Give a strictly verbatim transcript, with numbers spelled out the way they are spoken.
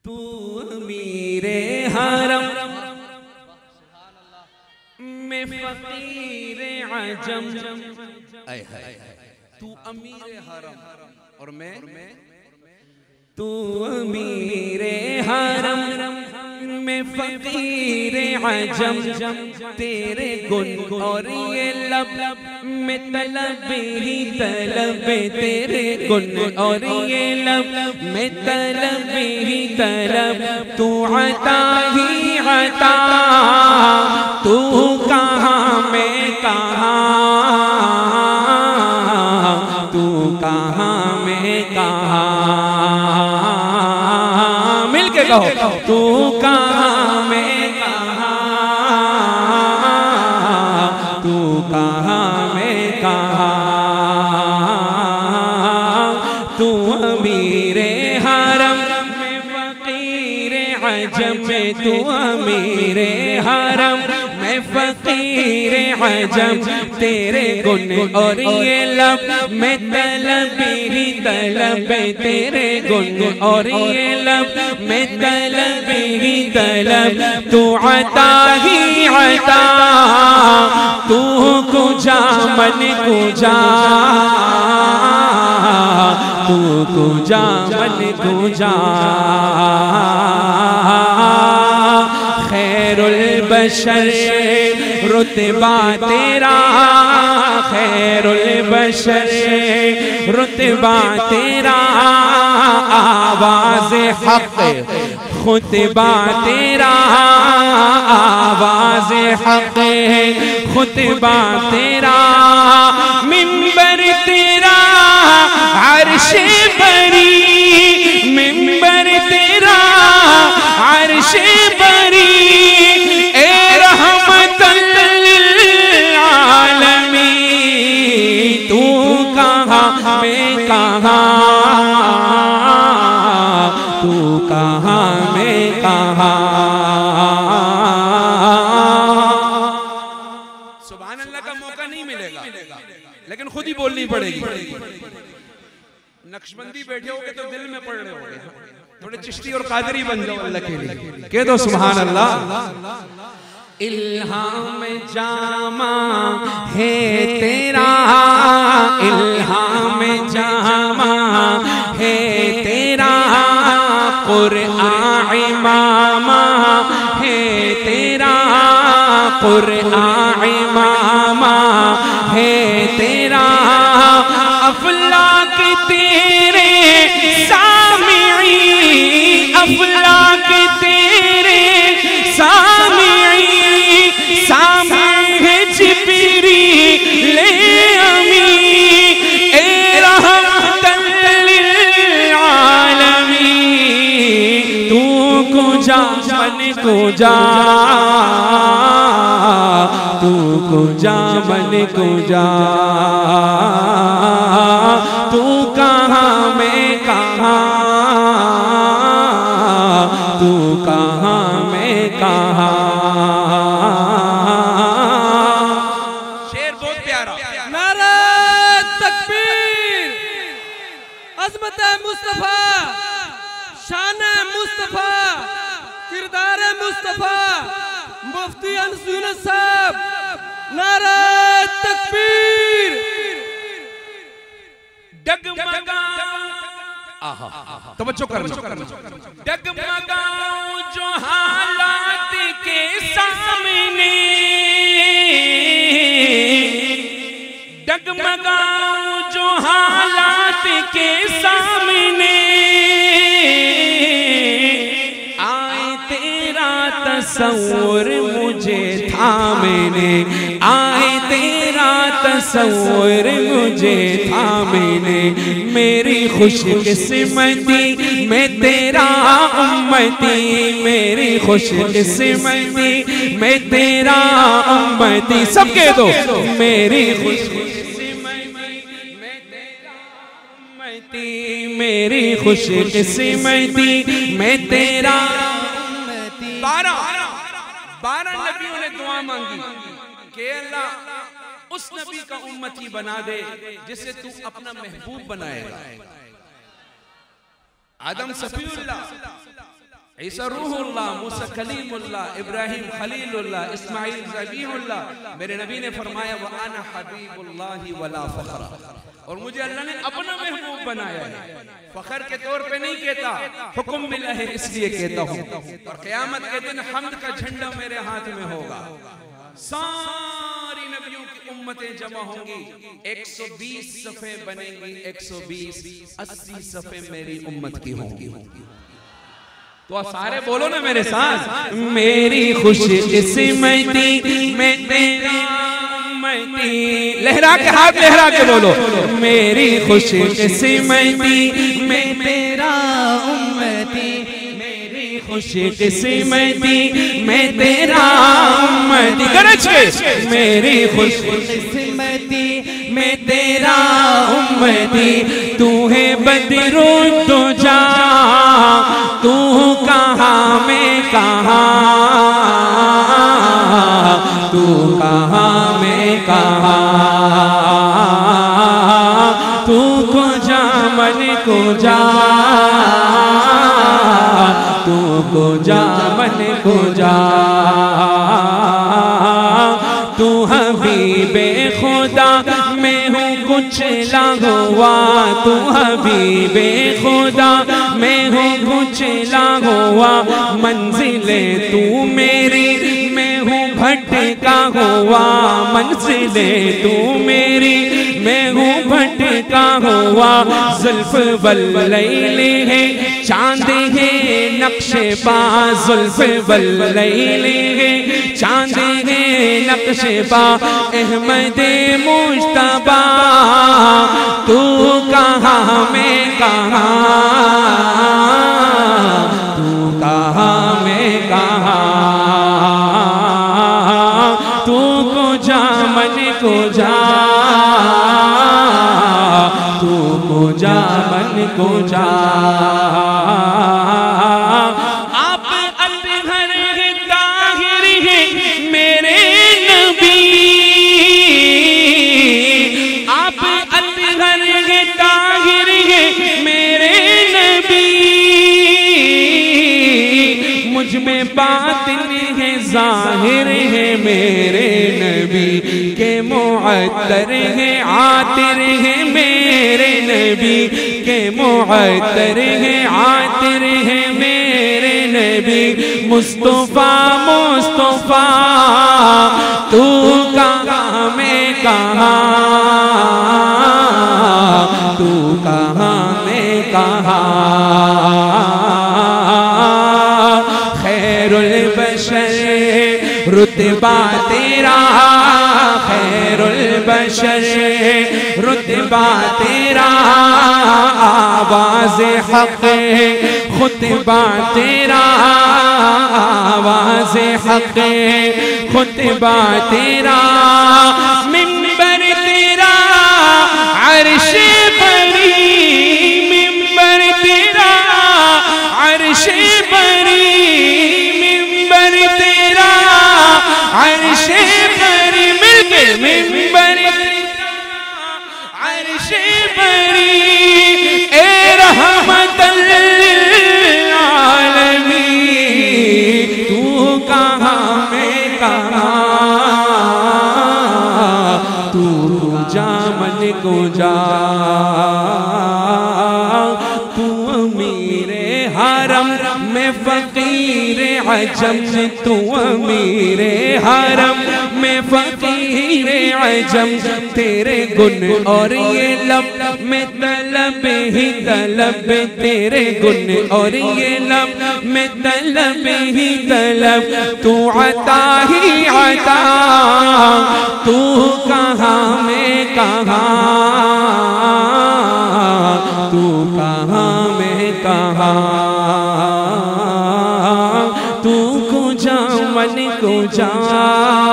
तू अमीरे हरम मैं फकीरे अजम। तू अमीरे हरम और मैं तू अमीरे हरम मैं फकीरे अजम। तेरे गुन और ये लब में तलब ही तलब। तेरे गुन और ये लब में तलब ही तलब। तू अता ही अता तू कहाँ मैं कहाँ। तू कहाँ मैं कहाँ। मिल के कहो तू कहाँ मैं कहाँ। तू कहाँ मैं कहाँ। तू अमीरे हरम में फकीरे अजम। तू अमीरे हरम मैं फकीरे अजम। तेरे गुन और ये लब में तलब ही तलब। तेरे गुन और ये लब में तलब ही तलब। तू अता ही अता तू कुजा मन कुजा। तू कुजा मन कुजा। खैरुल बशर रुतबा तेरा। खैरुल बशर रुतबा तेरा। आवाज़ हक़ खुतबा तेरा। आवाज़ हक़ खुतबा तेरा। मिंबर तेरा अर्श बरी। मिंबर तेरा अर्श बरी। ए रहमतल आलमीन। तू कहाँ मैं कहाँ। तू कहाँ मैं कहाँ। सुभान अल्लाह का मौका नहीं मिलेगा लेकिन खुद ही बोलनी पड़ेगी। नक्शबंदी बैठे होगे तो दिल में पड़ रहे होगे। थोड़े चिश्ती और कादरी बन जाओ अल्लाह के लिए। कह दो सुभान अल्लाह। इल्हाम जामा है तेरा। इल्हाम जामा है तेरा। कुरआन इमामा है तेरा। कुरआन इमामा है तेरा। अफलाक तेरे सामिई। अफलाक तेरे सामिई। सामी है जिब्रील अमी। ए रहमतल लिल आलमीन। तू कुजा मन कुजा। तू कुजा मन कुजा। तू कहाँ मैं कहाँ। तू कहाँ मैं कहाँ। शेर बहुत प्यारा। नारा तकबीर। अज़मत मुस्तफा शान मुस्तफा किरदार मुस्तफा मुफ्ती अनस यूनुस साहब। नारा तकबीर। डगमगाऊं तवज्जो करना। डगमगाऊं जो हालात के सामने। डगमगाऊं जो हालात के सामने। आए तेरा तस्वुर मुझे थामने। आए तेरा तस्वुर मुझे थामने। मेरी खुशकिस्मती मैं तेरा उम्मती। मेरी खुशकिस्मती मैं तेरा उम्मती। सब कह दो मेरी खुशकिस्मती मैं तेरा उम्मती। मेरी खुशकिस्मती मैं तेरा उम्मती। बारह बारह नबियों ने दुआ मांगी कि अल्लाह उस नबी का उम्मती बना दे जिसे तू अपना महबूब बनाएगा। आदम सफीउल्लाह ईसा रूहुल्लाह, मूसा कलीमुल्लाह, इब्राहिम खलीलुल्लाह, इस्माइल ज़बीहुल्लाह। मेरे नबी ने फरमाया व अना हबीबुल्लाहि वला फखरा, और मुझे अल्लाह ने अपना महबूब बनाया है। फखर के तौर पे नहीं कहता, हुक्म मिला है इसलिए कहता हूँ। और क़यामत के दिन हम्द का झंडा मेरे हाथ में होगा, सारी नबियों की उम्मतें जमा होंगी, एक सौ बीस सफ़े बनेंगी, एक सौ बीस अस्सी सफ़े मेरी उम्मत की होंगी। तो सारे बोलो ना मेरे साथ, मेरी खुशी किस्मती मैं तेरा उम्मती। लहरा के हाथ लहरा के बोलो, मेरी खुशी किस्मती मैं तेरा उम्मती, मेरी खुशी किस्मती मैं तेरा उम्मती। गरज के, मेरी खुशी किस्मती मैं तेरा उम्मती, तू है बदरू तो जा, तू कहाँ मैं कहाँ, तू कहाँ मैं कहाँ, तू को जा मन को जा, तू को जा मन को जा, तू हबीबे खुदा मैं हूँ कुचला हुआ, तू हबीबे खुदा मैं हूँ कुचला हुआ, मंजिले तू मेरी मैं हूँ भटका हुआ, मंजिले तू मेरी मैं हूँ भटका हुआ। जुल्फ वल्लैली है चांद है नक्शे पा, जुल्फ वल्लैली है चांद है नक्शे पा, अहमदे मुश्तबा तू कहाँ मैं कहाँ, तू कहाँ मैं कहाँ, तू को जा मन को जा, तू को जा मन को जा। आप अतहर ताहिर है मेरे नबी, आप अतहर ताहिर है मेरे नबी, मुझ में बातिन है जाहिर है मेरे नबी, के मुअत्तर है आतिर है मेरे नबी, के मुअत्तर है आतिर है मेरे नबी। मुस्तफा मुस्तफा तू कहाँ मैं कहाँ, तू कहाँ मैं कहाँ, खैरुल बशर रुतबा तेरा, खैरुल बशर रुतबा तेरा, आवाज़ हक़ खुतबा तेरा, आवाज़ हक़ खुतबा तेरा, मिंबर तेरा अर्श बरी, मिंबर तेरा अर्श बरी, मिंबर तेरा अर्श बरी, मिलके मिंबर अर्श बरी, ए रहमतल आलमीन तू कहाँ मैं कहाँ, तू जा मन को जा, तू अमीरे हरम में फकीर अजम, तू अमीरे हरम में फकीर अजम, तेरे गुण और ये लब में तलब ही तलब, तेरे गुण और ये लब में तलब ही तलब, तू अता ही अता, तू कहाँ मैं कहाँ, तू कहाँ मैं कहाँ, तू को जा मन को जा,